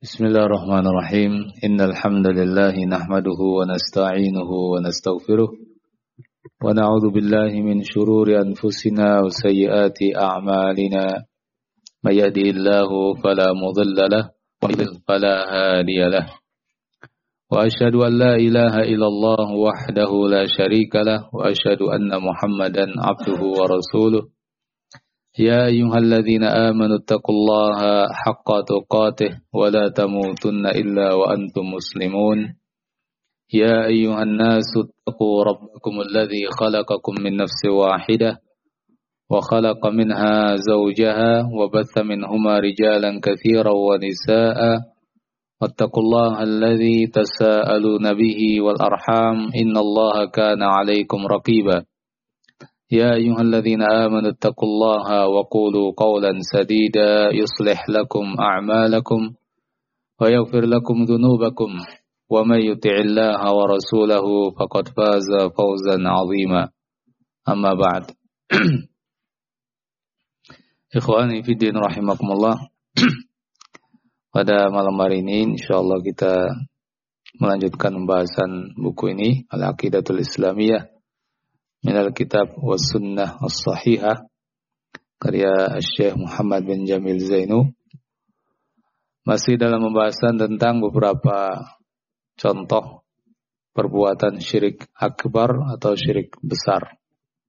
Bismillahirrahmanirrahim. Innal hamdalillah nahmaduhu wa nasta'inuhu wa nastaghfiruh wa na'udzu billahi min shururi anfusina wa sayyiati a'malina. May yahdihillahu fala mudilla lahu wa yudlil fala hadiya lahu. Wa asyhadu an la ilaha illallah wahdahu la syarika lahu wa asyhadu anna Muhammadan 'abduhu wa rasuluh. يا أيها الذين آمنوا اتقوا الله حق تقاته ولا تموتن إلا وأنتم مسلمون يا أيها الناس اتقوا ربكم الذي خلقكم من نفس واحدة وخلق منها زوجها وبث منهما رجالا كثيرا ونساء واتقوا الله الذي تساءلون به والأرحام إن الله كان عليكم رقيبا يا أيها الذين آمنوا اتقوا الله وقولوا قولا سديدا يصلح لكم أعمالكم ويغفر لكم ذنوبكم ومن يطع الله ورسوله فقد فاز فوزا عظيما أما بعد Ikhwani fi din rahimakumullah. Pada malam hari ini insyaallah kita melanjutkan pembahasan buku ini Al-Aqidatul Islamiyah Minal Kitab wa Sunnah As-Sahihah karya Syekh Muhammad bin Jamil Zainu. Masih dalam pembahasan tentang beberapa contoh perbuatan syirik akbar atau syirik besar.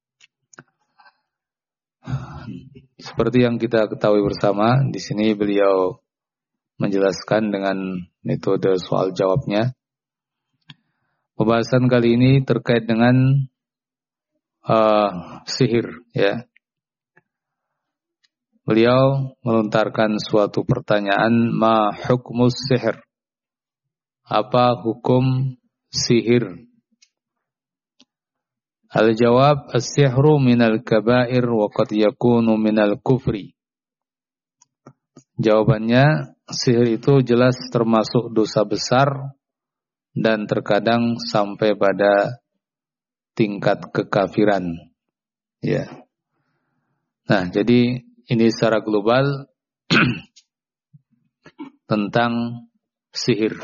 Seperti yang kita ketahui bersama, di sini beliau menjelaskan dengan metode soal jawabnya. Pembahasan kali ini terkait dengan sihir, ya. Beliau melontarkan suatu pertanyaan, ma hukmus sihir? Apa hukum sihir? Al-jawab, as-sihru minal kabair wa qad yakunu minal kufri. Jawabannya, sihir itu jelas termasuk dosa besar dan terkadang sampai pada tingkat kekafiran. Ya. Nah, jadi ini secara global tentang sihir.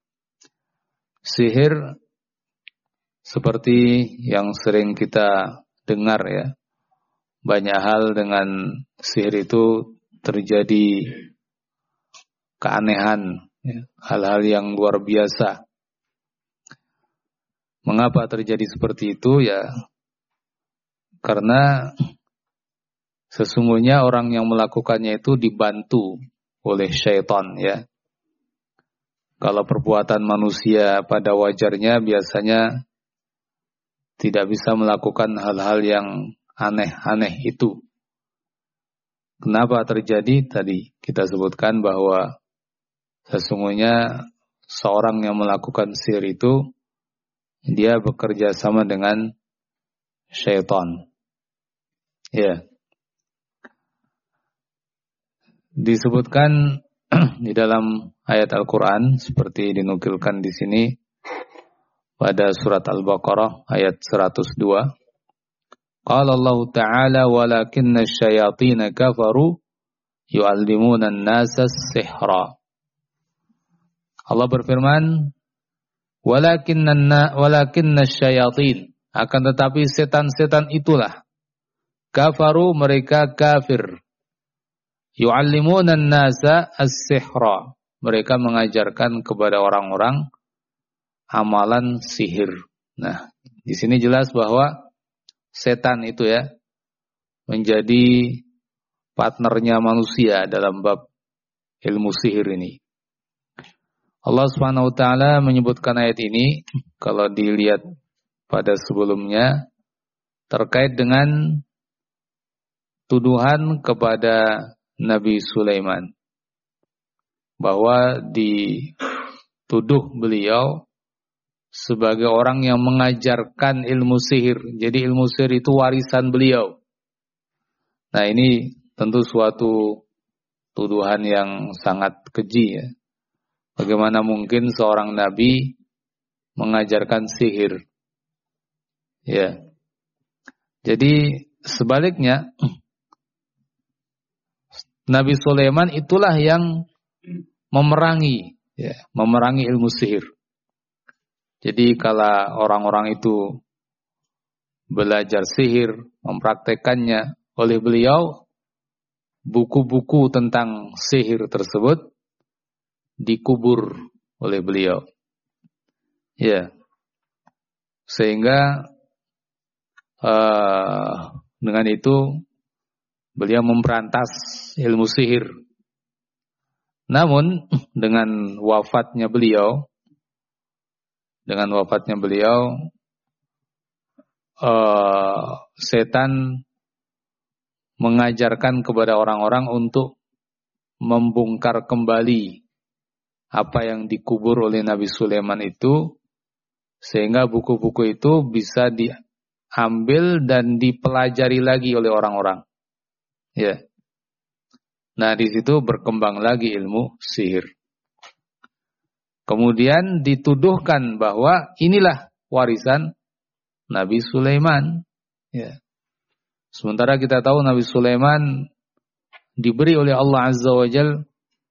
Sihir seperti yang sering kita dengar, ya. Banyak hal dengan sihir itu terjadi keanehan, ya. Hal-hal yang luar biasa. Mengapa terjadi seperti itu? Ya, karena sesungguhnya orang yang melakukannya itu dibantu oleh syaitan, ya. Kalau perbuatan manusia pada wajarnya biasanya tidak bisa melakukan hal-hal yang aneh-aneh itu. Kenapa terjadi? Tadi kita sebutkan bahwa sesungguhnya seorang yang melakukan sihir itu dia bekerja sama dengan syaitan. Ya. Disebutkan di dalam ayat Al-Quran seperti dinukilkan di sini pada surat Al-Baqarah ayat 102. Qala Allah Ta'ala walakinna syayatina kafaru yu'allimuna an-nasa as-sihra. Allah berfirman, walakinna syayatin, akan tetapi setan-setan itulah kafaru, mereka kafir, yu'allimuna an-nasa as-sihra, mereka mengajarkan kepada orang-orang amalan sihir. Nah, di sini jelas bahwa setan itu, ya, menjadi partnernya manusia dalam bab ilmu sihir ini. Allah Subhanahu wa taala menyebutkan ayat ini kalau dilihat pada sebelumnya terkait dengan tuduhan kepada Nabi Sulaiman bahwa dituduh beliau sebagai orang yang mengajarkan ilmu sihir. Jadi ilmu sihir itu warisan beliau. Nah, ini tentu suatu tuduhan yang sangat keji, ya. Bagaimana mungkin seorang nabi mengajarkan sihir? Ya. Jadi sebaliknya Nabi Sulaiman itulah yang memerangi, ya, memerangi ilmu sihir. Jadi kalau orang-orang itu belajar sihir, mempraktekannya, oleh beliau buku-buku tentang sihir tersebut dikubur oleh beliau. Ya. Sehingga dengan itu beliau memberantas ilmu sihir. Namun dengan wafatnya beliau setan mengajarkan kepada orang-orang untuk membongkar kembali apa yang dikubur oleh Nabi Sulaiman itu, sehingga buku-buku itu bisa diambil dan dipelajari lagi oleh orang-orang. Ya. Nah, di situ berkembang lagi ilmu sihir. Kemudian dituduhkan bahwa inilah warisan Nabi Sulaiman. Ya. Sementara kita tahu Nabi Sulaiman diberi oleh Allah Azza wa Jalla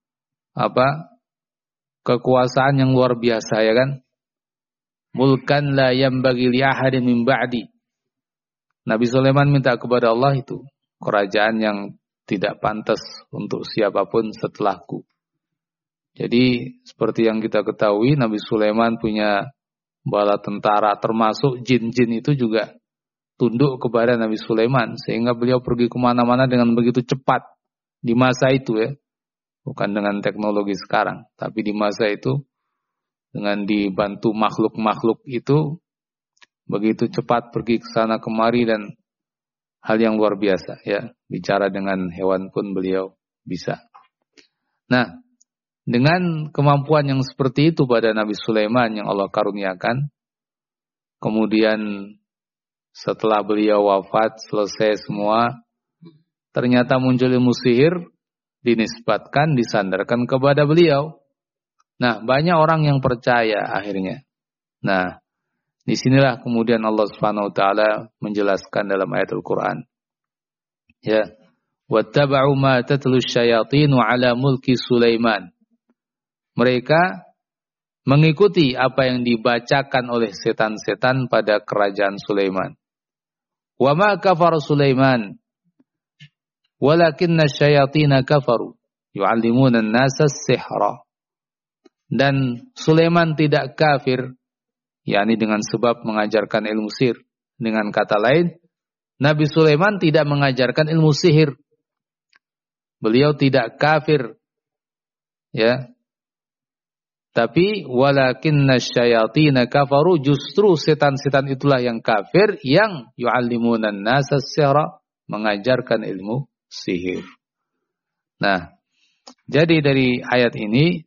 kekuasaan yang luar biasa, ya kan? Mulkan la yanbaghi li ahadin min ba'di. Nabi Sulaiman minta kepada Allah itu kerajaan yang tidak pantas untuk siapapun setelahku. Jadi seperti yang kita ketahui, Nabi Sulaiman punya bala tentara, termasuk jin-jin itu juga tunduk kepada Nabi Sulaiman, sehingga beliau pergi kemana-mana dengan begitu cepat di masa itu, ya. Bukan dengan teknologi sekarang, tapi di masa itu dengan dibantu makhluk-makhluk itu begitu cepat pergi ke sana kemari, dan hal yang luar biasa, ya. Bicara dengan hewan pun beliau bisa. Nah, dengan kemampuan yang seperti itu pada Nabi Sulaiman yang Allah karuniakan, kemudian setelah beliau wafat, selesai semua, ternyata muncul ilmu sihir, dinisbatkan, disandarkan kepada beliau. Nah, banyak orang yang percaya akhirnya. Nah, disinilah kemudian Allah Subhanahu wa taala menjelaskan dalam ayat Al-Qur'an. Ya, wattaba'u ma tatlu asyayatin 'ala mulki Sulaiman. Mereka mengikuti apa yang dibacakan oleh setan-setan pada kerajaan Sulaiman. Wa ma kafara Sulaiman walakinna asyayatin kafaru yu'allimuna an-nasa as-sihra. Dan Sulaiman tidak kafir, yakni dengan sebab mengajarkan ilmu sihir. Dengan kata lain, Nabi Sulaiman tidak mengajarkan ilmu sihir. Beliau tidak kafir, ya. Tapi walakinna asyayatin kafaru, justru setan-setan itulah yang kafir, yang yu'allimuna an-nasa as-sihra, mengajarkan ilmu sihir. Nah, jadi dari ayat ini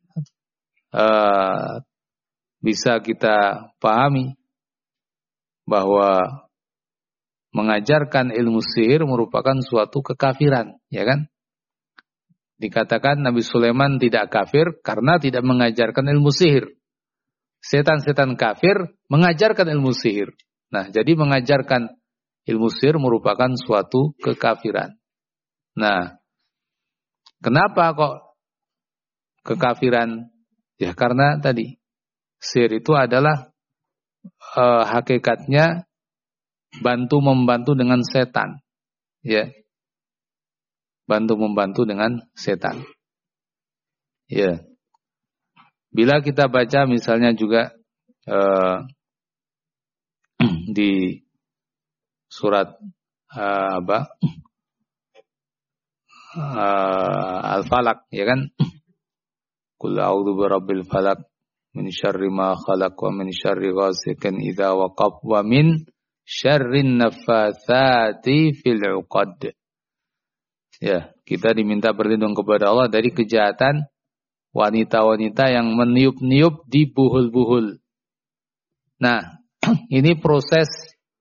bisa kita pahami bahwa mengajarkan ilmu sihir merupakan suatu kekafiran, ya kan? Dikatakan Nabi Sulaiman tidak kafir karena tidak mengajarkan ilmu sihir. Setan-setan kafir mengajarkan ilmu sihir. Nah, jadi mengajarkan ilmu sihir merupakan suatu kekafiran. Nah, kenapa kok kekafiran? Ya karena tadi sihir itu adalah hakikatnya bantu-membantu dengan setan, ya. Bantu-membantu dengan setan. Ya. Bila kita baca misalnya juga di surat Al-Falaq, ya kan? Qul a'udzu birabbil falaq min syarri ma khalaq wa min syarri ghasiqin idza waqab wa min syarrin naffatsati fil 'uqad. Ya, kita diminta berlindung kepada Allah dari kejahatan wanita-wanita yang meniup-niup di buhul-buhul. Nah, ini proses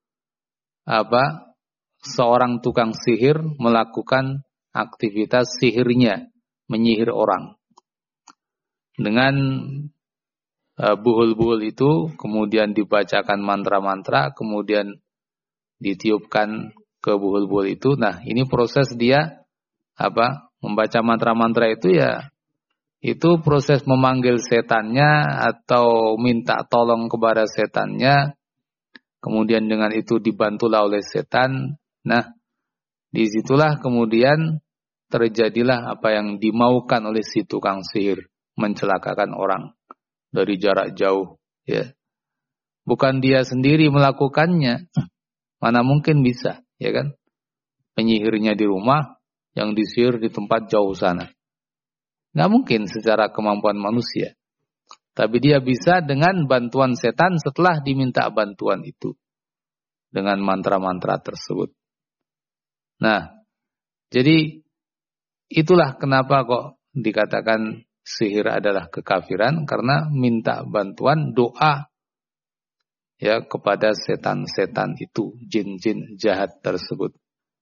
seorang tukang sihir melakukan aktivitas sihirnya, menyihir orang. Dengan buhul-buhul itu kemudian dibacakan mantra-mantra, kemudian ditiupkan ke buhul-buhul itu. Nah, ini proses dia membaca mantra-mantra itu, ya itu proses memanggil setannya atau minta tolong kepada setannya, kemudian dengan itu dibantulah oleh setan. Nah, disitulah kemudian terjadilah apa yang dimaukan oleh si tukang sihir, mencelakakan orang dari jarak jauh, ya. Bukan dia sendiri melakukannya, mana mungkin bisa, ya kan? Penyihirnya di rumah, yang disihir di tempat jauh sana. Nggak mungkin secara kemampuan manusia. Tapi dia bisa dengan bantuan setan setelah diminta bantuan itu. Dengan mantra-mantra tersebut. Nah, jadi itulah kenapa kok dikatakan sihir adalah kekafiran. Karena minta bantuan doa ya kepada setan-setan itu, jin-jin jahat tersebut.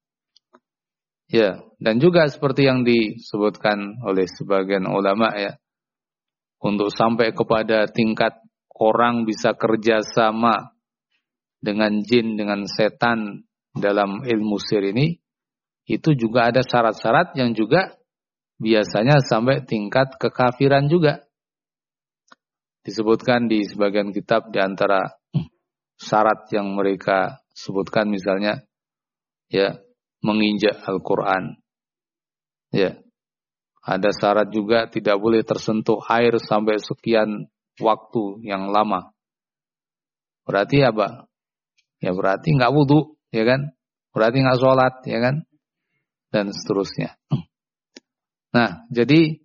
Ya, dan juga seperti yang disebutkan oleh sebagian ulama ya, untuk sampai kepada tingkat orang bisa kerjasama dengan jin, dengan setan dalam ilmu sihir ini, itu juga ada syarat-syarat yang juga biasanya sampai tingkat kekafiran juga. Disebutkan di sebagian kitab di antara syarat yang mereka sebutkan misalnya ya, menginjak Al-Quran. Ya. Ada syarat juga tidak boleh tersentuh air sampai sekian waktu yang lama. Berarti apa? Ya berarti nggak wudu, ya kan? Berarti nggak sholat, ya kan? Dan seterusnya. Nah, jadi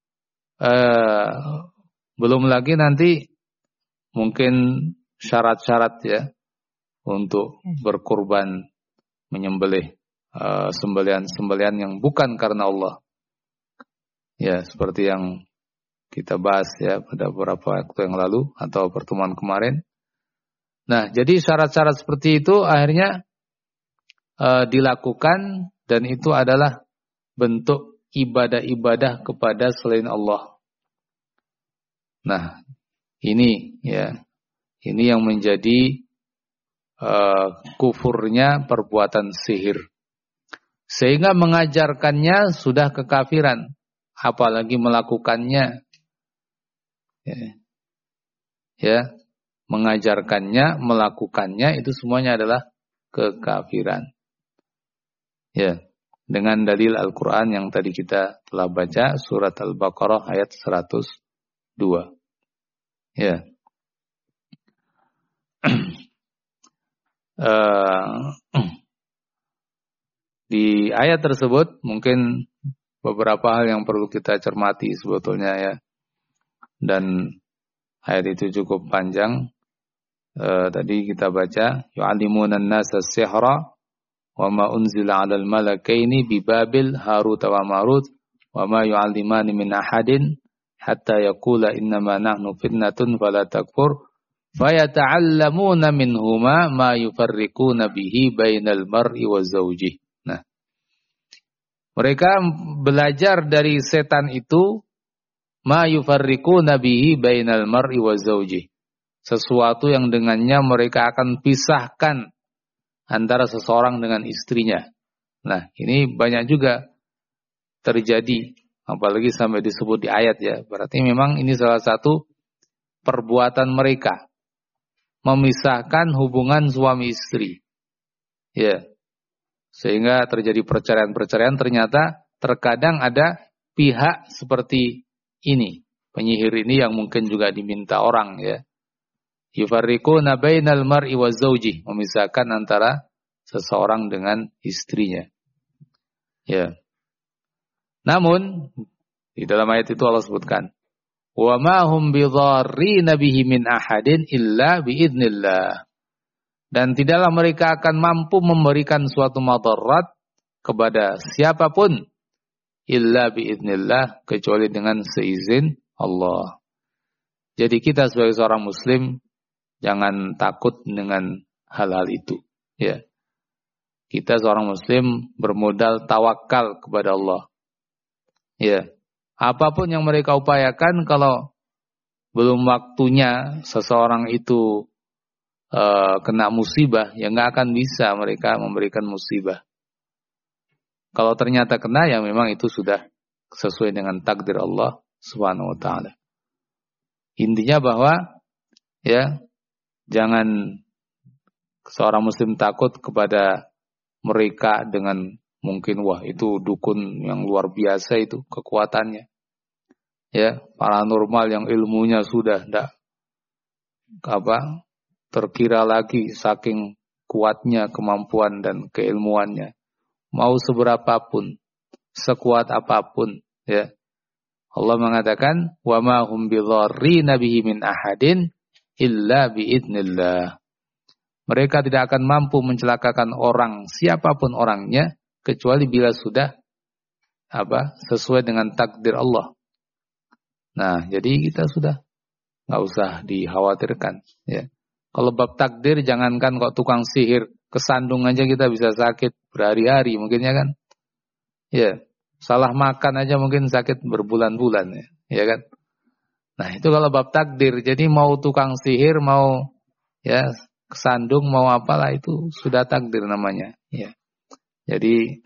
belum lagi nanti mungkin syarat-syarat ya untuk berkurban, menyembelih sembelihan-sembelihan yang bukan karena Allah. Ya, seperti yang kita bahas ya pada beberapa waktu yang lalu atau pertemuan kemarin. Nah, jadi syarat-syarat seperti itu akhirnya dilakukan, dan itu adalah bentuk ibadah-ibadah kepada selain Allah. Nah, ini ya, ini yang menjadi kufurnya perbuatan sihir. Sehingga mengajarkannya sudah kekafiran, apalagi melakukannya. Ya, mengajarkannya, melakukannya itu semuanya adalah kekafiran. Ya, dengan dalil Al-Qur'an yang tadi kita telah baca, surat Al-Baqarah ayat 102. Ya. Di ayat tersebut mungkin beberapa hal yang perlu kita cermati sebetulnya ya. Dan ayat itu cukup panjang. Tadi kita baca yu'allimuna an-nasa as-sihra wa ma unzila 'alal malakaini bi Babil Harut wa Marut wa ma yu'allimani min ahadin hatta yaqula innama nahnu fitnatun fala takfur fayata'allamuna minhuma ma yufarriquna bihi bainal mar'i wa zawjihi. Nah, mereka belajar dari setan itu ma yufarriquna bihi bainal mar'i wa zawjihi, sesuatu yang dengannya mereka akan pisahkan antara seseorang dengan istrinya. Nah, ini banyak juga terjadi, apalagi sampai disebut di ayat ya. Berarti memang ini salah satu perbuatan mereka, memisahkan hubungan suami istri. Ya. Sehingga terjadi perceraian-perceraian. Ternyata terkadang ada pihak seperti ini, penyihir ini yang mungkin juga diminta orang ya. Yufarriquna bainal mar'i wa zawji, memisahkan antara seseorang dengan istrinya. Ya. Namun di dalam ayat itu Allah sebutkan, wa ma hum bidharrina bihi min ahadin illa biidznillah. Dan tidaklah mereka akan mampu memberikan suatu madarat kepada siapapun illa biidznillah, kecuali dengan seizin Allah. Jadi kita sebagai seorang muslim jangan takut dengan hal-hal itu. Ya. Kita seorang muslim bermodal tawakal kepada Allah. Ya. Apapun yang mereka upayakan, kalau belum waktunya seseorang itu kena musibah, ya nggak akan bisa mereka memberikan musibah. Kalau ternyata kena, ya memang itu sudah sesuai dengan takdir Allah Subhanahu wa taala. Intinya bahwa ya jangan seorang muslim takut kepada mereka dengan mungkin wah itu dukun yang luar biasa itu kekuatannya. Ya, paranormal yang ilmunya sudah tidak terkira lagi saking kuatnya kemampuan dan keilmuannya. Mau seberapapun, sekuat apapun, ya. Allah mengatakan, "Wa ma hum bidharrina bihi min ahadin illa biidznillah." Mereka tidak akan mampu mencelakakan orang, siapapun orangnya, kecuali bila sudah sesuai dengan takdir Allah. Nah, jadi kita sudah nggak usah dikhawatirkan, ya. Kalau bab takdir, jangankan kok tukang sihir, kesandung aja kita bisa sakit berhari-hari mungkinnya kan. Ya, salah makan aja mungkin sakit berbulan-bulan, ya kan. Nah, itu kalau bab takdir. Jadi mau tukang sihir, mau ya kesandung, mau apalah, itu sudah takdir namanya, ya. Jadi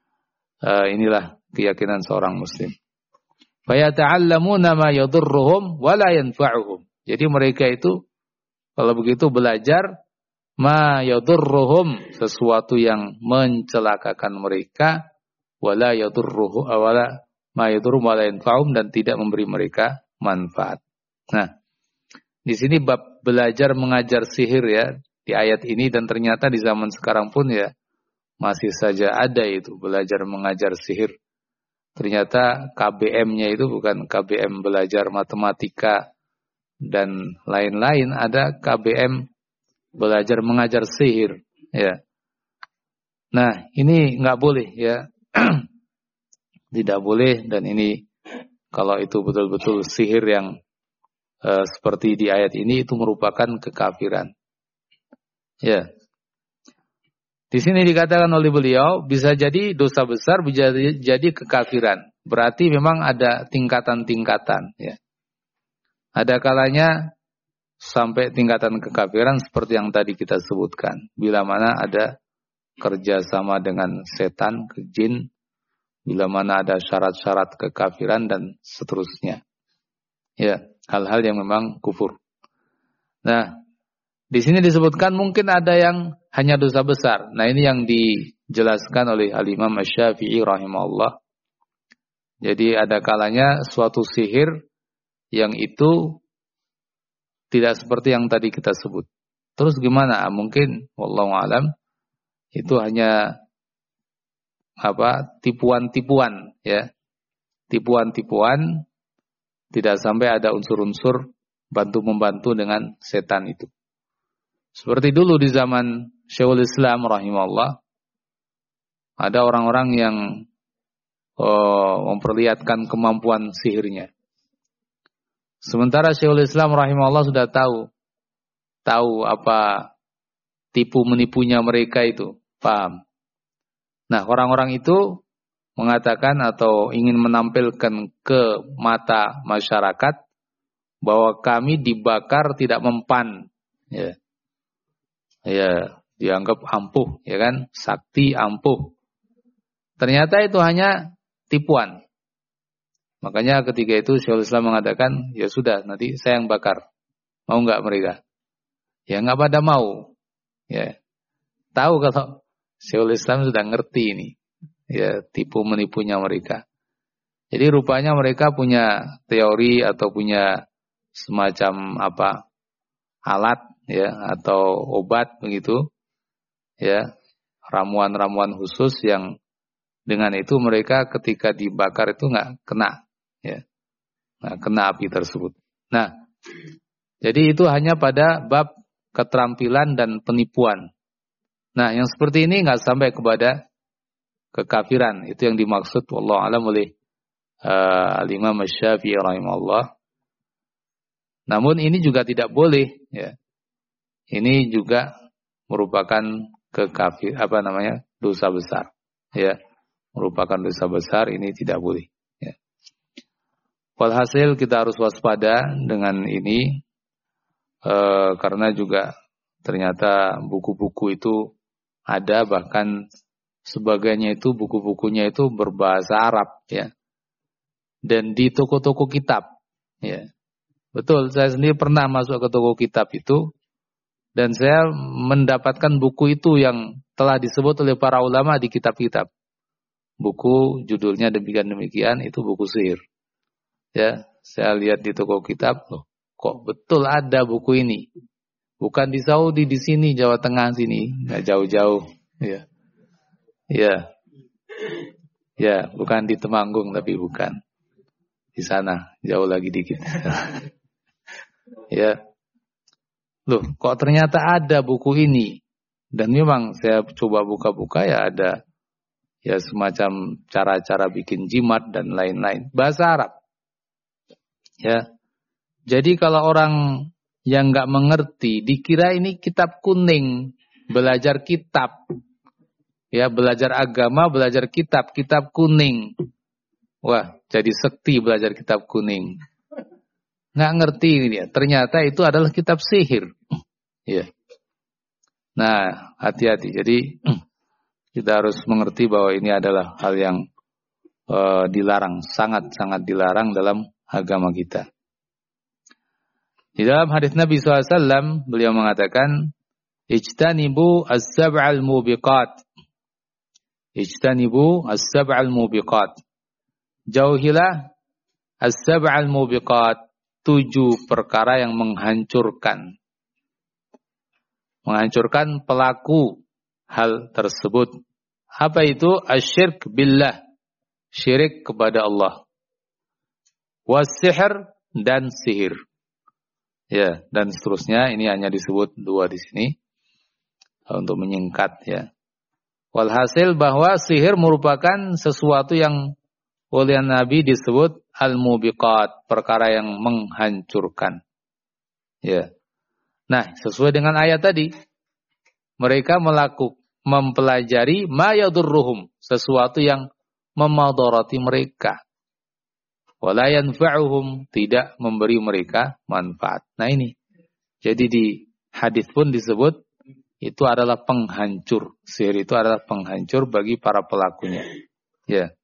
inilah keyakinan seorang muslim. Fayata'allamuna ma yadurruhum wa la yanfa'uhum. Jadi mereka itu kalau begitu belajar ma yadurruhum, sesuatu yang mencelakakan mereka, wala yadurruhum wala ma yadurruhum wala yanfa'uhum, dan tidak memberi mereka manfaat. Nah, di sini bab belajar mengajar sihir ya di ayat ini, dan ternyata di zaman sekarang pun ya masih saja ada itu belajar mengajar sihir. Ternyata KBM-nya itu bukan KBM belajar matematika dan lain-lain, ada KBM belajar mengajar sihir, ya. Nah, ini nggak boleh, ya. Tidak boleh, dan ini kalau itu betul-betul sihir yang seperti di ayat ini, itu merupakan kekafiran. Ya. Di sini dikatakan oleh beliau, bisa jadi dosa besar, bisa jadi kekafiran. Berarti memang ada tingkatan-tingkatan, ya. Ada kalanya sampai tingkatan kekafiran seperti yang tadi kita sebutkan. Bila mana ada kerjasama dengan setan, jin, bila mana ada syarat-syarat kekafiran dan seterusnya. Ya, hal-hal yang memang kufur. Nah, di sini disebutkan mungkin ada yang hanya dosa besar. Nah, ini yang dijelaskan oleh Al-Imam Asy-Syafi'i rahimahullah. Jadi ada kalanya suatu sihir yang itu tidak seperti yang tadi kita sebut. Terus gimana? Mungkin wallahu alam itu hanya tipuan-tipuan, ya. Tipuan-tipuan, tidak sampai ada unsur-unsur bantu-membantu dengan setan itu. Seperti dulu di zaman Syekhul Islam rahimahullah, ada orang-orang yang memperlihatkan kemampuan sihirnya. Sementara Syekhul Islam rahimahullah sudah tahu apa tipu menipunya mereka itu, paham. Nah, orang-orang itu mengatakan atau ingin menampilkan ke mata masyarakat bahwa kami dibakar tidak mempan, ya. Ya, dianggap ampuh, ya kan? Sakti ampuh. Ternyata itu hanya tipuan. Makanya ketika itu Syekhul Islam mengatakan, ya sudah, nanti saya yang bakar. Mau enggak mereka? Ya enggak pada mau. Ya. Tahu kalau Syekhul Islam sudah ngerti ini. Ya, tipu menipunya mereka. Jadi rupanya mereka punya teori atau punya semacam alat, ya, atau obat begitu, ya, ramuan-ramuan khusus yang dengan itu mereka ketika dibakar itu nggak kena, ya, nggak kena api tersebut. Nah, jadi itu hanya pada bab keterampilan dan penipuan. Nah, yang seperti ini nggak sampai kepada kekafiran. Itu yang dimaksud wallahu a'lam oleh Al-Imam Asy-Syafi'i rahimahullah. Namun ini juga tidak boleh, ya. Ini juga merupakan dosa besar, ya. Merupakan dosa besar, ini tidak boleh, ya. Walhasil kita harus waspada dengan ini, karena juga ternyata buku-buku itu ada, bahkan sebagainya itu buku-bukunya itu berbahasa Arab, ya. dan di toko-toko kitab. Ya. Betul, saya sendiri pernah masuk ke toko kitab itu dan saya mendapatkan buku itu yang telah disebut oleh para ulama di kitab-kitab. Buku judulnya demikian-demikian, itu buku sihir. Ya, saya lihat di toko kitab, loh, kok betul ada buku ini. Bukan di Saudi, di sini Jawa Tengah sini, nggak jauh-jauh. Ya. Ya. Ya, bukan di Temanggung tapi bukan. Di sana, jauh lagi dikit. Ya. Loh, kok ternyata ada buku ini. Dan memang saya coba buka-buka ya ada ya semacam cara-cara bikin jimat dan lain-lain. Bahasa Arab. Ya. Jadi kalau orang yang nggak mengerti, dikira ini kitab kuning, belajar kitab. Ya, belajar agama, belajar kitab, kitab kuning. Wah, jadi sekti belajar kitab kuning. Nggak ngerti ini dia. Ternyata itu adalah kitab sihir. Ya. Nah, hati-hati. Jadi kita harus mengerti bahwa ini adalah hal yang dilarang, sangat-sangat dilarang dalam agama kita. Di dalam hadis Nabi SAW, beliau mengatakan, Ijtanibu as-sab'al mubiqat. Ijtanibu as-sab'al mubiqat. Jauhilah as-sab'al mubiqat. 7 perkara yang menghancurkan. Menghancurkan pelaku hal tersebut. Apa itu? Asyirk billah. Syirik kepada Allah. Was-sihr dan sihir. Ya, dan seterusnya, ini hanya disebut 2 di sini untuk menyingkat ya. Walhasil bahwa sihir merupakan sesuatu yang oleh Nabi disebut al-mubiqat, perkara yang menghancurkan. Ya. Nah, sesuai dengan ayat tadi, mereka mempelajari ma yadurruhum, sesuatu yang memadarati mereka. Wala yanfa'uhum, tidak memberi mereka manfaat. Nah ini. Jadi di hadis pun disebut itu adalah penghancur. Sihir itu adalah penghancur bagi para pelakunya. Ya.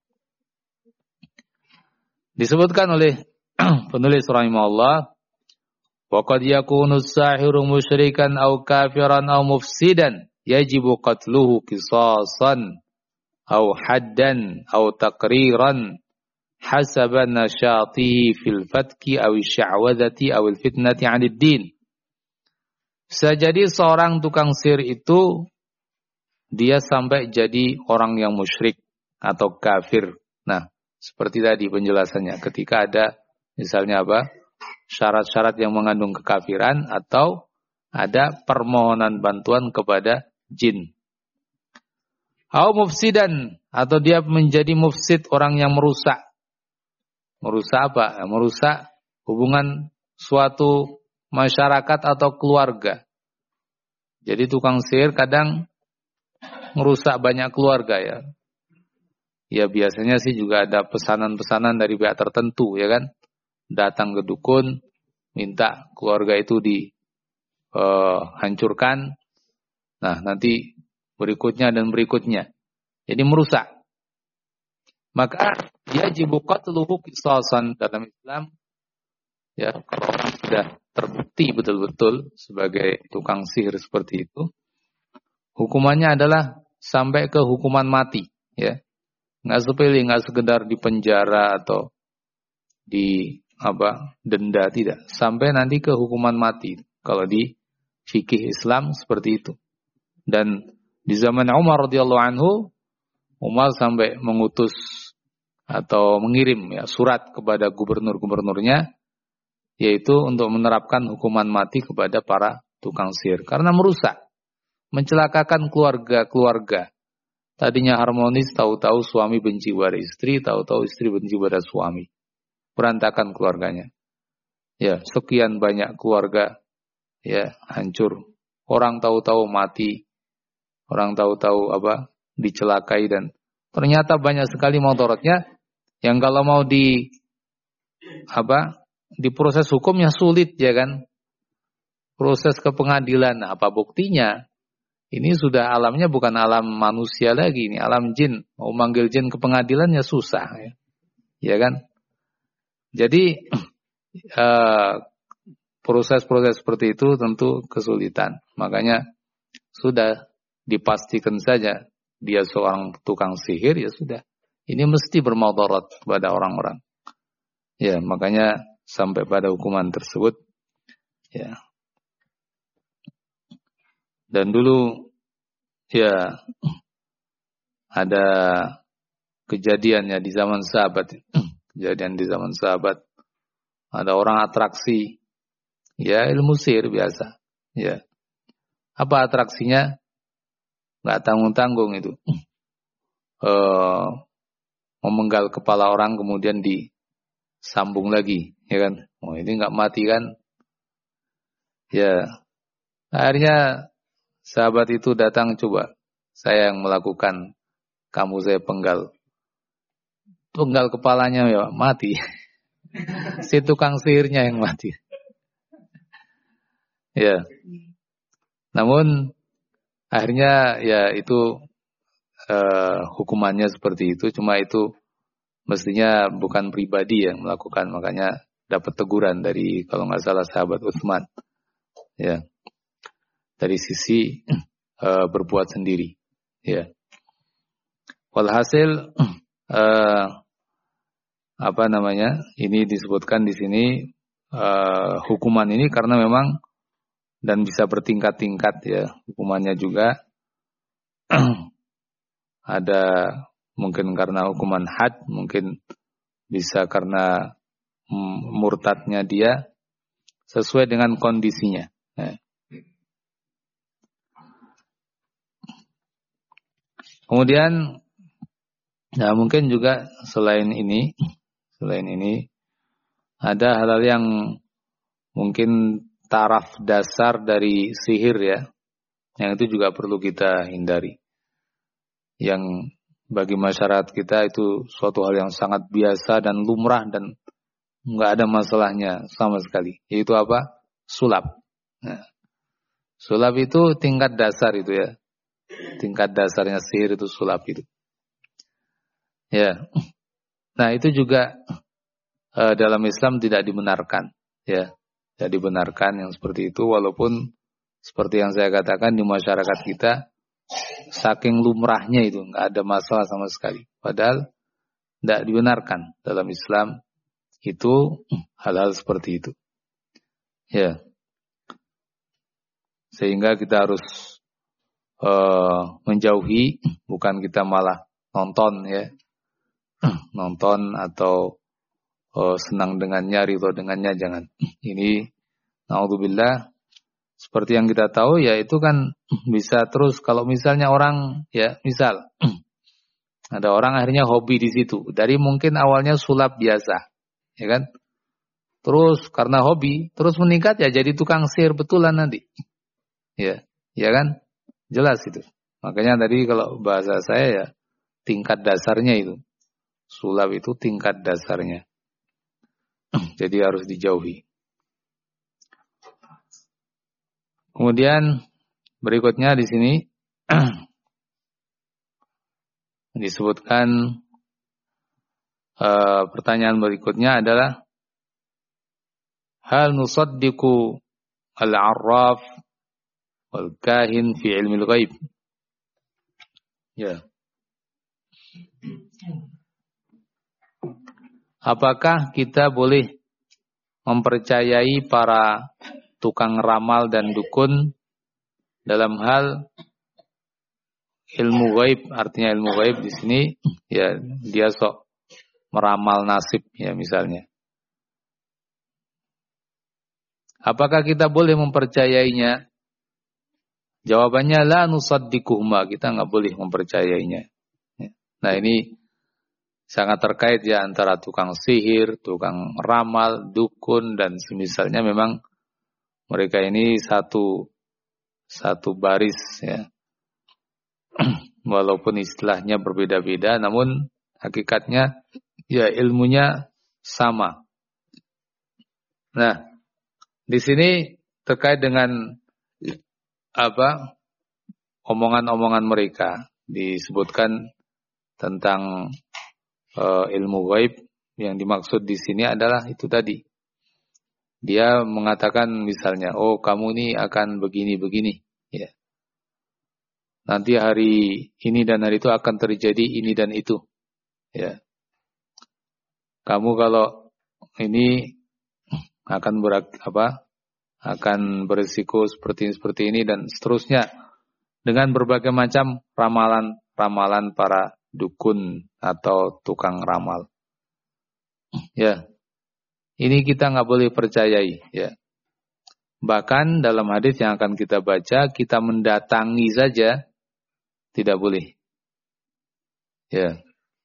Disebutkan oleh penulis rahimahullah, wa qad yakunu as-sahiru musyrikan aw kafiran aw mufsidan yajibu qatluhu qisasan aw haddan aw taqriran hasaba nasyatihi fil fatki awi sya'wadati awil fitnati 'anid din. Bisa jadi seorang tukang sihir itu dia sampai jadi orang yang musyrik atau kafir. Nah, seperti tadi penjelasannya, ketika ada misalnya apa? Syarat-syarat yang mengandung kekafiran atau ada permohonan bantuan kepada jin. Au mufsidan, atau dia menjadi mufsid, orang yang merusak. Merusak apa? Merusak hubungan suatu masyarakat atau keluarga. Jadi tukang sihir kadang merusak banyak keluarga ya. Ya biasanya sih juga ada pesanan-pesanan dari pihak tertentu ya kan. Datang ke dukun, minta keluarga itu dihancurkan. Nah nanti berikutnya dan berikutnya. Jadi merusak. Maka yajibu qatluhu qisasan dalam Islam. Ya, kalau orang sudah terbukti betul-betul sebagai tukang sihir seperti itu, hukumannya adalah sampai ke hukuman mati, ya. Enggak sepele, enggak sekedar di penjara atau di denda, tidak. Sampai nanti ke hukuman mati kalau di fikih Islam seperti itu. Dan di zaman Umar radhiyallahu anhu, Umar sampai mengutus atau mengirim ya surat kepada gubernur-gubernurnya, yaitu untuk menerapkan hukuman mati kepada para tukang sihir karena merusak, mencelakakan keluarga-keluarga. Tadinya harmonis, tahu-tahu suami benci pada istri, tahu-tahu istri benci pada suami. Berantakan keluarganya. Ya, sekian banyak keluarga ya hancur. Orang tahu-tahu mati, orang tahu-tahu dicelakai, dan ternyata banyak sekali mudaratnya yang kalau mau diproses hukumnya sulit ya kan. Proses ke pengadilan, apa buktinya? Ini sudah alamnya bukan alam manusia lagi, ini alam jin. Mau manggil jin ke pengadilannya susah ya. Ya kan? Jadi proses-proses seperti itu tentu kesulitan. Makanya sudah dipastikan saja dia seorang tukang sihir, ya sudah. Ini mesti bermudarat kepada orang-orang. Ya, makanya sampai pada hukuman tersebut. Ya. Dan dulu ya ada kejadiannya di zaman sahabat. Kejadian di zaman sahabat. Ada orang atraksi. Ya, ilmu sihir biasa. Ya. Apa atraksinya? Nggak tanggung-tanggung itu. Memenggal kepala orang kemudian disambung lagi, ya kan? Oh, ini nggak mati kan? Ya. Akhirnya sahabat itu datang, coba saya yang melakukan, kamu saya penggal. Penggal kepalanya ya mati. Si tukang sihirnya yang mati. Ya. Namun akhirnya ya itu hukumannya seperti itu, cuma itu mestinya bukan pribadi yang melakukan, makanya dapat teguran dari kalau nggak salah sahabat Utsman. Ya. Dari sisi berbuat sendiri. Ya. Walhasil apa namanya? Ini disebutkan di sini hukuman ini karena memang dan bisa bertingkat-tingkat ya hukumannya juga. Ada mungkin karena hukuman had, mungkin bisa karena murtadnya dia, sesuai dengan kondisinya. Ya. Kemudian, ya mungkin juga selain ini ada hal-hal yang mungkin taraf dasar dari sihir ya, yang itu juga perlu kita hindari. Yang bagi masyarakat kita itu suatu hal yang sangat biasa dan lumrah dan nggak ada masalahnya sama sekali. Yaitu apa? Sulap. Nah, sulap itu tingkat dasar itu ya. Tingkat dasarnya sihir itu sulap itu. Ya. Nah itu juga dalam Islam tidak dibenarkan. Ya. Tidak dibenarkan yang seperti itu. Walaupun seperti yang saya katakan di masyarakat kita, saking lumrahnya itu nggak ada masalah sama sekali. Padahal tidak dibenarkan dalam Islam itu hal-hal seperti itu. Ya, sehingga kita harus menjauhi, bukan kita malah nonton ya, nonton atau senang dengannya, ridho dengannya, jangan. Ini naudzubillah. Seperti yang kita tahu ya itu kan bisa terus kalau misalnya orang ya misal ada orang akhirnya hobi di situ dari mungkin awalnya sulap biasa ya kan, terus karena hobi terus meningkat ya jadi tukang sihir betulan nanti ya kan, jelas itu. Makanya tadi kalau bahasa saya ya tingkat dasarnya itu sulap itu tingkat dasarnya jadi harus dijauhi. Kemudian berikutnya di sini disebutkan pertanyaan berikutnya adalah hal nusaddiqu al-arraf wal kahin fi ilmi al-ghaib. Ya. Apakah kita boleh mempercayai para tukang ramal dan dukun dalam hal ilmu gaib? Artinya ilmu gaib di sini ya dia sok meramal nasib ya misalnya. Apakah kita boleh mempercayainya? Jawabannya la nusaddiquhuma, kita nggak boleh mempercayainya. Nah ini sangat terkait ya antara tukang sihir, tukang ramal, dukun dan semisalnya. Memang mereka ini satu baris ya. Walaupun istilahnya berbeda-beda, namun hakikatnya ya ilmunya sama. Nah, di sini terkait dengan apa? Omongan-omongan mereka disebutkan tentang ilmu gaib yang dimaksud di sini adalah itu tadi. Dia mengatakan misalnya, oh kamu ini akan begini-begini. Ya. Nanti hari ini dan hari itu akan terjadi ini dan itu. Ya. Kamu kalau ini akan akan berisiko seperti ini dan seterusnya. Dengan berbagai macam ramalan para dukun atau tukang ramal. Ya. Ini kita nggak boleh percayai, ya. Bahkan dalam hadis yang akan kita baca, kita mendatangi saja tidak boleh. Ya.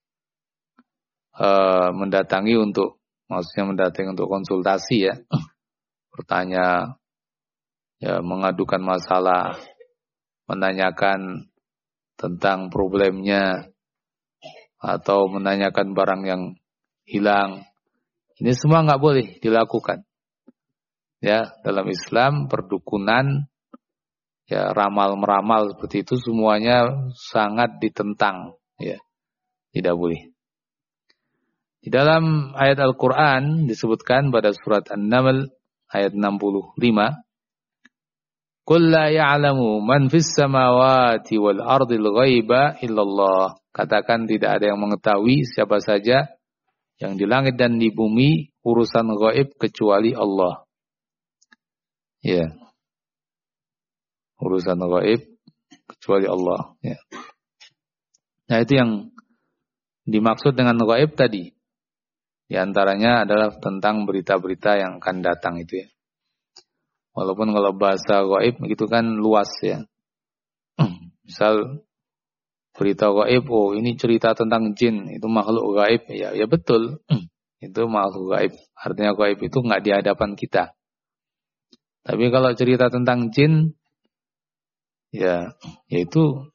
Mendatangi maksudnya mendatangi untuk konsultasi, ya. Bertanya, ya, mengadukan masalah, menanyakan tentang problemnya, atau menanyakan barang yang hilang. Ini semua nggak boleh dilakukan. Ya, dalam Islam perdukunan, ya, ramal-meramal seperti itu semuanya sangat ditentang, ya. Tidak boleh. Di dalam ayat Al-Qur'an disebutkan pada surat An-Naml ayat 65, "Qul la ya'lamu man fis samawati wal ardil ghaiba illallah." Katakan tidak ada yang mengetahui siapa saja yang di langit dan di bumi urusan gaib kecuali Allah. Ya. Urusan gaib kecuali Allah, ya. Nah, itu yang dimaksud dengan gaib tadi. Di antaranya adalah tentang berita-berita yang akan datang itu, ya. Walaupun kalau bahasa gaib itu kan luas, ya. Misal berita gaib, oh ini cerita tentang jin, itu makhluk gaib, ya betul, itu makhluk gaib. Artinya gaib itu nggak di hadapan kita. Tapi kalau cerita tentang jin, ya itu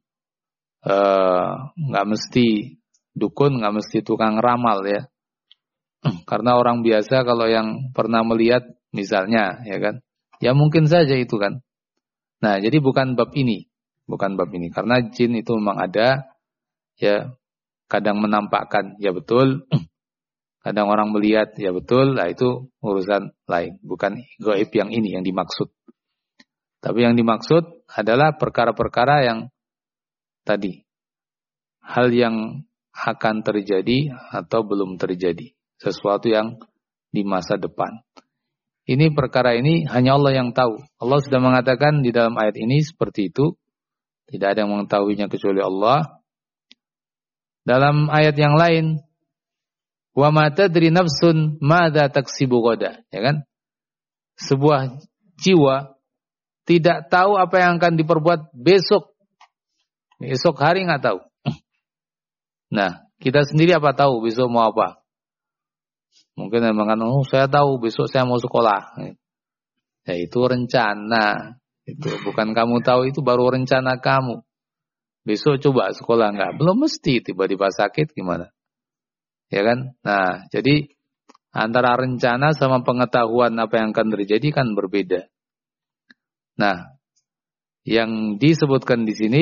nggak mesti dukun, nggak mesti tukang ramal, ya. Karena orang biasa kalau yang pernah melihat misalnya, ya kan, ya mungkin saja itu kan. Nah, jadi bukan bab ini. Karena jin itu memang ada, ya, kadang menampakkan, ya betul, kadang orang melihat, ya betul, nah itu urusan lain, bukan gaib yang ini yang dimaksud. Tapi yang dimaksud adalah perkara-perkara yang tadi, hal yang akan terjadi atau belum terjadi, sesuatu yang di masa depan. Ini perkara ini hanya Allah yang tahu. Allah sudah mengatakan di dalam ayat ini seperti itu. Tidak ada yang mengetahuinya kecuali Allah. Dalam ayat yang lain, wa ma tadri nafsun madza taksibu ghadan, ya kan? Sebuah jiwa tidak tahu apa yang akan diperbuat besok. Esok hari enggak tahu. Nah, kita sendiri apa tahu besok mau apa? Mungkin memang kan, oh saya tahu besok saya mau sekolah. Ya itu rencana. Itu bukan kamu tahu, itu baru rencana kamu. Besok coba sekolah enggak? Belum mesti, tiba-tiba sakit gimana? Ya kan? Nah, jadi antara rencana sama pengetahuan apa yang akan terjadi kan berbeda. Nah, yang disebutkan di sini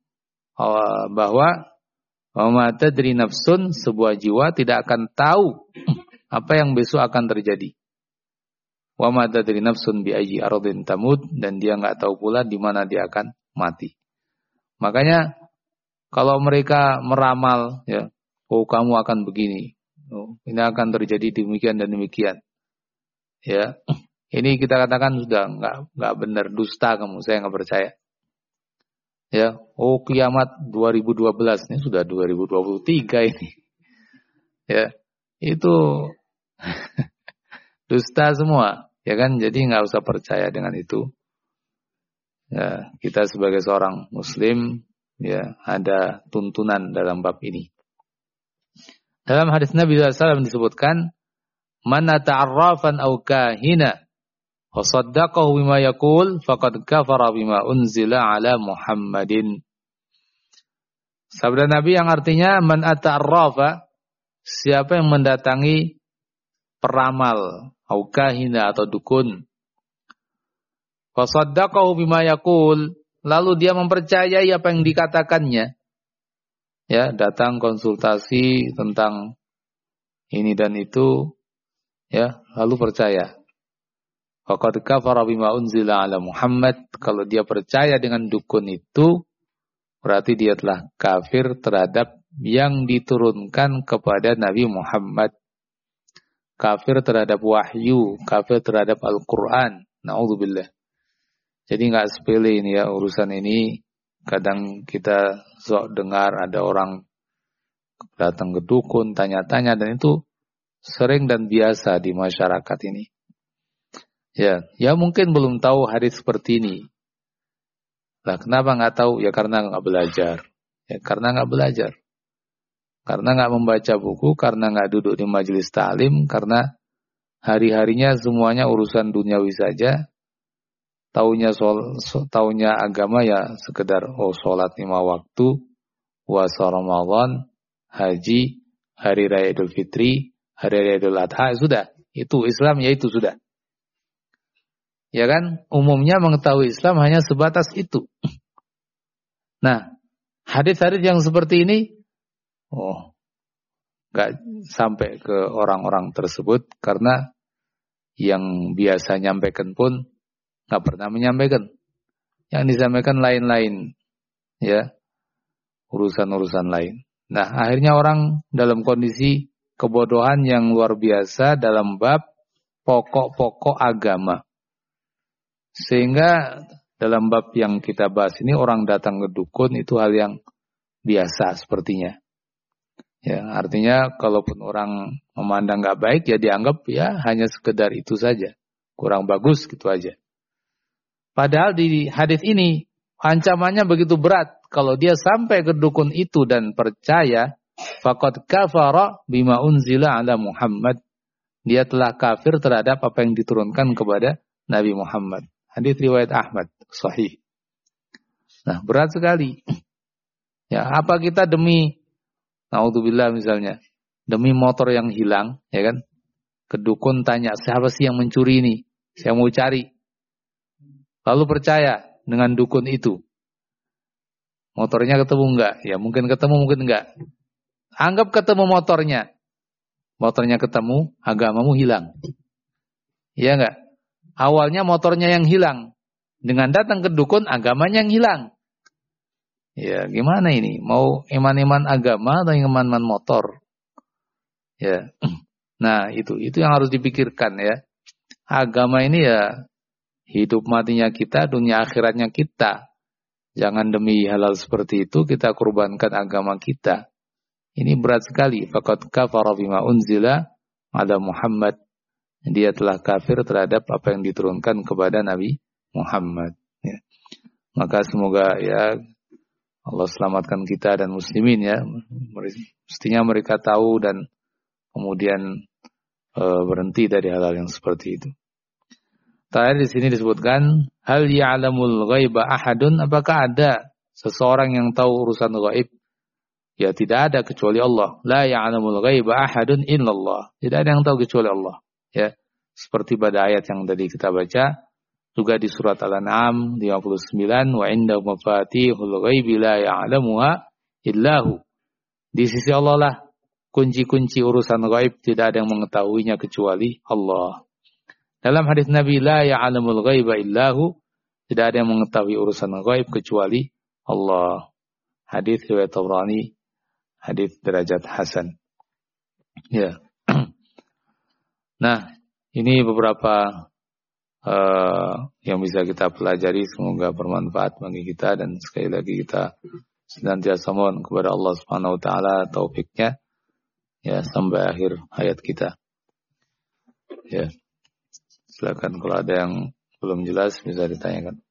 bahwa wa tadri nafsun, sebuah jiwa tidak akan tahu apa yang besok akan terjadi. Wa ma tadri nafsun bi ayyi ardin tamut, dan dia enggak tahu pula di mana dia akan mati. Makanya kalau mereka meramal, ya, oh kamu akan begini. Oh, ini akan terjadi demikian dan demikian. Ya. Ini kita katakan sudah enggak benar, dusta kamu, saya enggak percaya. Ya, oh kiamat 2012, ini sudah 2023 ini. Ya. Itu dusta semua. Ya kan, jadi nggak usah percaya dengan itu. Ya, kita sebagai seorang Muslim, ya, ada tuntunan dalam bab ini. Dalam hadis Nabi SAW disebutkan, "Man ata'arrafan aw kahina, wa saddaqahu bima yaqul, faqad kafara bima unzila ala Muhammadin." Sabda Nabi yang artinya, man ata'arrafa, siapa yang mendatangi peramal, au kahina atau dukun, fa saddaqahu bima yaqul, lalu dia mempercayai apa yang dikatakannya, ya, datang konsultasi tentang, ini dan itu, ya, lalu percaya. Faqad kafara bima unzila ala Muhammad. Kalau dia percaya dengan dukun itu, berarti dia telah kafir terhadap yang diturunkan kepada Nabi Muhammad. Kafir terhadap wahyu, kafir terhadap Al-Quran. Na'udzubillah. Jadi nggak sepele ini ya urusan ini. Kadang kita sok dengar ada orang datang ke dukun, tanya-tanya, dan itu sering dan biasa di masyarakat ini. Ya mungkin belum tahu hadis seperti ini. Lah kenapa nggak tahu? Ya karena nggak belajar. Ya karena nggak belajar. Karena nggak membaca buku, karena nggak duduk di majelis ta'lim, karena hari-harinya semuanya urusan duniawi saja. Taunya agama ya sekedar sholat 5 waktu, puasa Ramadan, haji, hari raya Idul Fitri, hari raya Idul Adha, sudah. Itu Islam, ya itu sudah. Ya kan? Umumnya mengetahui Islam hanya sebatas itu. Nah, hadis-hadis yang seperti ini, gak sampai ke orang-orang tersebut, karena yang biasa nyampaikan pun gak pernah menyampaikan. Yang disampaikan lain-lain, ya, urusan-urusan lain. Nah, akhirnya orang dalam kondisi kebodohan yang luar biasa dalam bab pokok-pokok agama. Sehingga dalam bab yang kita bahas ini, orang datang ke dukun itu hal yang biasa sepertinya. Ya, artinya kalaupun orang memandang gak baik, ya dianggap ya hanya sekedar itu saja. Kurang bagus gitu aja. Padahal di hadis ini, ancamannya begitu berat. Kalau dia sampai ke dukun itu dan percaya, faqad kafara bima unzila ala Muhammad. Dia telah kafir terhadap apa yang diturunkan kepada Nabi Muhammad. Hadis riwayat Ahmad, sahih. Nah, berat sekali. Ya, apa kita demi, naudzubillah misalnya, demi motor yang hilang, ya kan? Ke dukun tanya, siapa sih yang mencuri ini? Saya mau cari. Lalu percaya dengan dukun itu. Motornya ketemu enggak? Ya, mungkin ketemu, mungkin enggak. Anggap ketemu motornya. Motornya ketemu, agamamu hilang. Iya enggak? Awalnya motornya yang hilang. Dengan datang ke dukun, agamanya yang hilang. Ya, gimana ini? Mau iman-iman agama atau iman-iman motor? Ya. Nah, itu yang harus dipikirkan ya. Agama ini ya hidup matinya kita, dunia akhiratnya kita. Jangan demi halal seperti itu kita kurbankan agama kita. Ini berat sekali. Faqad kafara bima unzila ala Muhammad. Dia telah kafir terhadap apa yang diturunkan kepada Nabi Muhammad. Ya. Maka semoga ya Allah selamatkan kita dan muslimin ya. Mestinya mereka tahu dan kemudian berhenti dari hal-hal yang seperti itu. Terakhir di sini disebutkan hal ya'lamul ghaiba ahadun, apakah ada seseorang yang tahu urusan gaib? Ya tidak ada kecuali Allah. La ya'lamul ghaiba ahadun illallah. Tidak ada yang tahu kecuali Allah. Ya, seperti pada ayat yang tadi kita baca, juga di surat Al-An'am 59, wa indahu mafatihul ghaibi la ya'lamuha illahu. Di sisi Allah lah kunci-kunci urusan gaib, tidak ada yang mengetahuinya kecuali Allah. Dalam hadis Nabi, la ya'lamul ghaiba illahu, tidak ada yang mengetahui urusan gaib kecuali Allah. Hadis riwayat Tabrani, hadis derajat hasan. Ya. Nah, ini beberapa yang bisa kita pelajari, semoga bermanfaat bagi kita, dan sekali lagi kita senantiasa mohon kepada Allah Subhanahu wa taala taufiknya ya sampai akhir hayat kita. Ya. Silakan kalau ada yang belum jelas bisa ditanyakan.